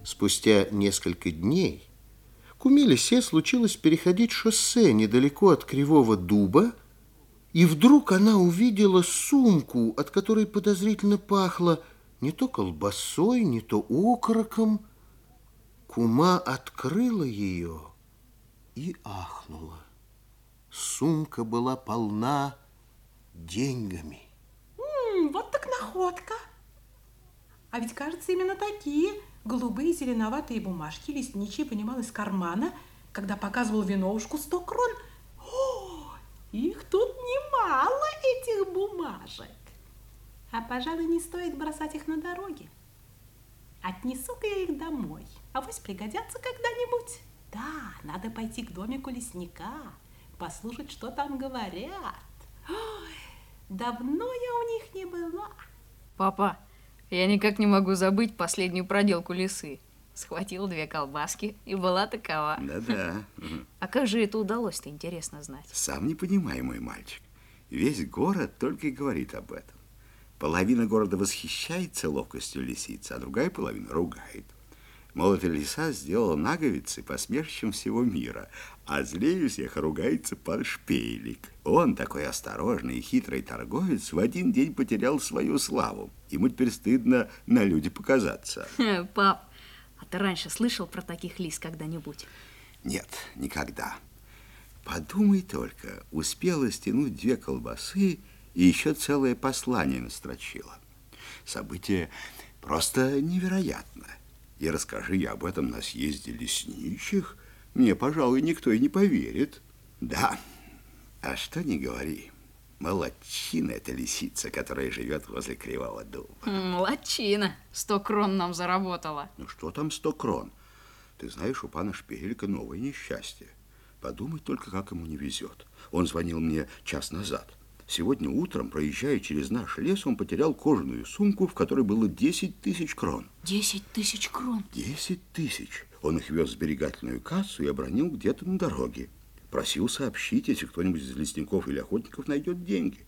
Спустя несколько дней куме Лисе случилось переходить шоссе недалеко от Кривого Дуба, и вдруг она увидела сумку, от которой подозрительно пахло не то колбасой, не то окороком. Кума открыла ее и ахнула. Сумка была полна деньгами. Вот так находка. А ведь, кажется, именно такие голубые зеленоватые бумажки лесничий вынимал из кармана, когда показывал виновушку 100 крон. О, их тут немало, этих бумажек. А, пожалуй, не стоит бросать их на дороге. Отнесу-ка я их домой. Авось пригодятся когда-нибудь. Да, надо пойти к домику лесника, послушать, что там говорят. Ой, давно я у них не была. Папа, я никак не могу забыть последнюю проделку лисы. Схватила 2 колбаски и была такова. Да-да. А как же это удалось-то, интересно знать? Сам не понимаю, мой мальчик. Весь город только и говорит об этом. Половина города восхищается ловкостью лисицы, а другая половина ругает. Мол, эта лиса сделала наговицы посмешищем всего мира, а злее всех ругается пан Шпейлик. Он, такой осторожный и хитрый торговец, в один день потерял свою славу. Ему теперь стыдно на люди показаться. Пап, а ты раньше слышал про таких лис когда-нибудь? Нет, никогда. Подумай только, успела стянуть 2 колбасы и еще целое послание настрочила. Событие просто невероятно. И расскажи я об этом на съезде лесничих, мне, пожалуй, никто и не поверит. Да, а что не говори, молодчина эта лисица, которая живет возле Кривого Дуба. Молодчина, 100 крон нам заработала. Ну что там 100 крон? Ты знаешь, у пана Шпейлика новое несчастье. Подумай только, как ему не везет. Он звонил мне час назад. Сегодня утром, проезжая через наш лес, он потерял кожаную сумку, в которой было 10 тысяч крон. 10 000 крон? 10 000. Он их вез в сберегательную кассу и обронил где-то на дороге. Просил сообщить, если кто-нибудь из лесников или охотников найдет деньги.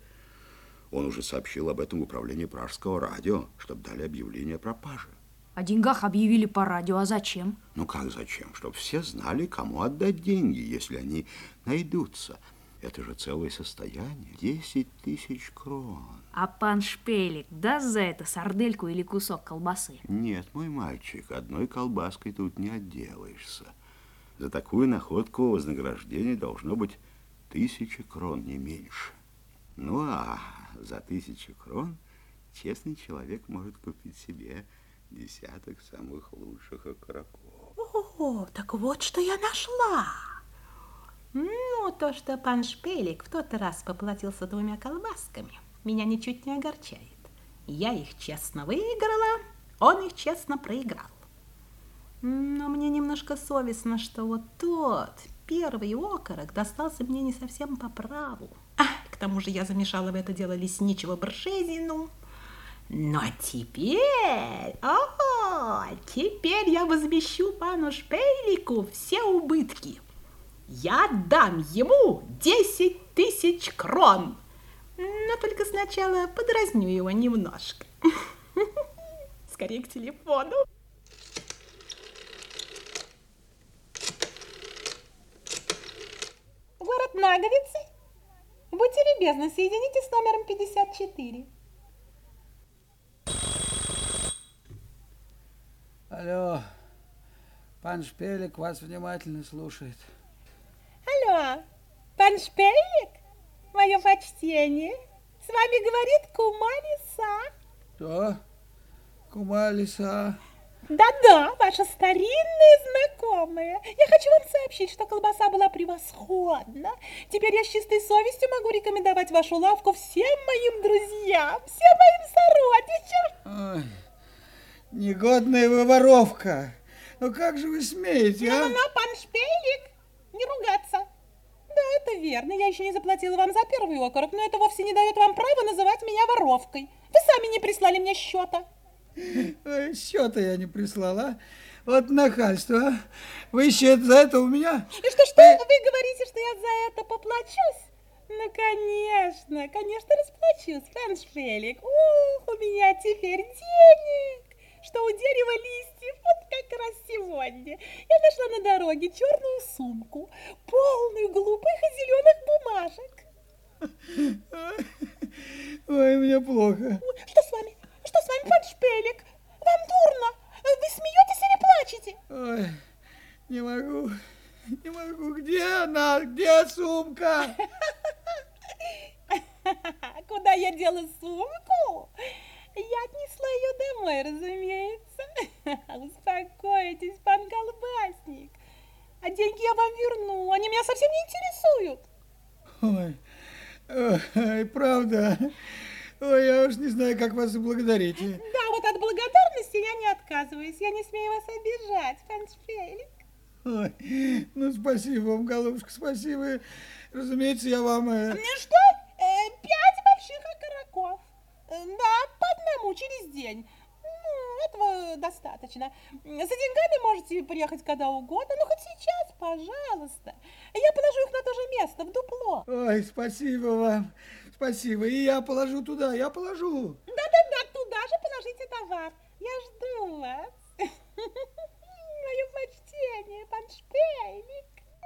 Он уже сообщил об этом в управление Пражского радио, чтобы дали объявление о пропаже. О деньгах объявили по радио, а зачем? Ну как зачем? Чтобы все знали, кому отдать деньги, если они найдутся. Это же целое состояние. 10 000 крон. А пан Шпейлик даст за это сардельку или кусок колбасы? Нет, мой мальчик, одной колбаской тут не отделаешься. За такую находку вознаграждение должно быть 1000 крон, не меньше. Ну, а за 1000 крон честный человек может купить себе десяток самых лучших окороков. О, так вот, что я нашла. Ну, то, что пан Шпейлик в тот раз поплатился 2 колбасками, меня ничуть не огорчает. Я их честно выиграла, он их честно проиграл. Но мне немножко совестно, что вот тот первый окорок достался мне не совсем по праву. К тому же я замешала в это дело лесничего Бржезину. Но теперь, теперь я возмещу пану Шпейлику все убытки. Я дам ему 10 000 крон. Но только сначала подразню его немножко. Скорее к телефону. Город Наговицы. Будьте любезны, соедините с номером 54. Алло, пан Шпейлик вас внимательно слушает. Алло, пан Шпейлик? Мое почтение. С вами говорит кума Лиса. Что? Кума Лиса? Да-да, ваша старинная знакомая. Я хочу вам сообщить, что колбаса была превосходна. Теперь я с чистой совестью могу рекомендовать вашу лавку всем моим друзьям, всем моим сородичам. Ой, негодная вы воровка. Ну как же вы смеете, а? Ну, пан Шпейлик, не ругаться. Да, это верно, я еще не заплатила вам за первый окорок, но это вовсе не дает вам права называть меня воровкой. Вы сами не прислали мне счета. Счета я не прислала. Вот нахальство, а? Вы счет за это у меня? И что, вы говорите, что я за это поплачусь? Ну, конечно расплачусь, пан Шпейлик. Ух, у меня теперь денег. что у дерева листьев. Вот как раз сегодня я нашла на дороге черную сумку, полную голубых и зеленых бумажек. Ой, мне плохо. Что с вами? Что с вами, пан Шпелик? Вам дурно? Вы смеетесь или плачете? Ой, не могу. Не могу. Где она? Где сумка? Куда я дела сумку? Я отнесла ее домой, разумеется. Успокойтесь, пан Колбасник. А деньги я вам верну. Они меня совсем не интересуют. Ой, правда. Ой, я уж не знаю, как вас благодарить. Да, вот от благодарности я не отказываюсь. Я не смею вас обижать, пан Шпелик. Ой, ну, спасибо вам, голубушка, спасибо. Разумеется, я вам... Что? 5 больших окороков. Да, по одному через день. Ну, этого достаточно. За деньгами можете приехать когда угодно, но хоть сейчас, пожалуйста. Я положу их на то же место, в дупло. Ой, спасибо вам, спасибо. И я положу туда, я положу. Да-да-да, туда же положите товар. Я жду вас. Мое почтение, пан Шпелик.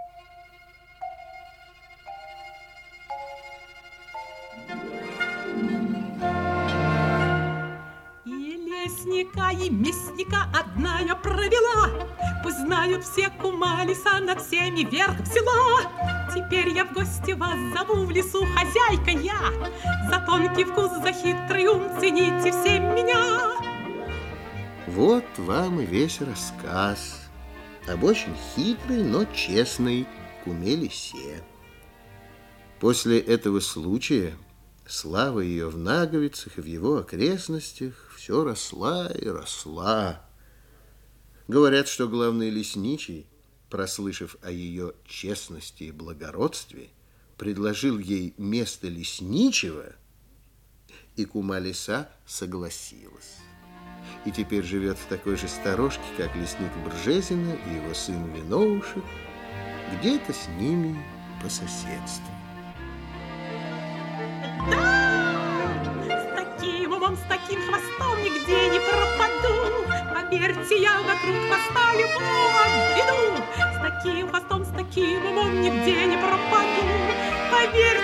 И лесника, и мясника одна я провела. Пусть знают все кумалиса, над всеми верх взяла. Теперь я в гости вас зову, в лесу хозяйка я. За тонкий вкус, за хитрый ум цените все меня. Вот вам и весь рассказ об очень хитрой, но честной куме Лисе. После этого случая слава ее в Наговицах и в его окрестностях все росла и росла. Говорят, что главный лесничий, прослышав о ее честности и благородстве, предложил ей место лесничего, и кума Лиса согласилась. И теперь живет в такой же сторожке, как лесник Бржезина и его сын Виноушек, где-то с ними по соседству. С таким умом, с таким хвостом нигде не пропаду. Поверьте, я вокруг хвоста любого веду. С таким хвостом, с таким умом нигде не пропаду. Поверьте,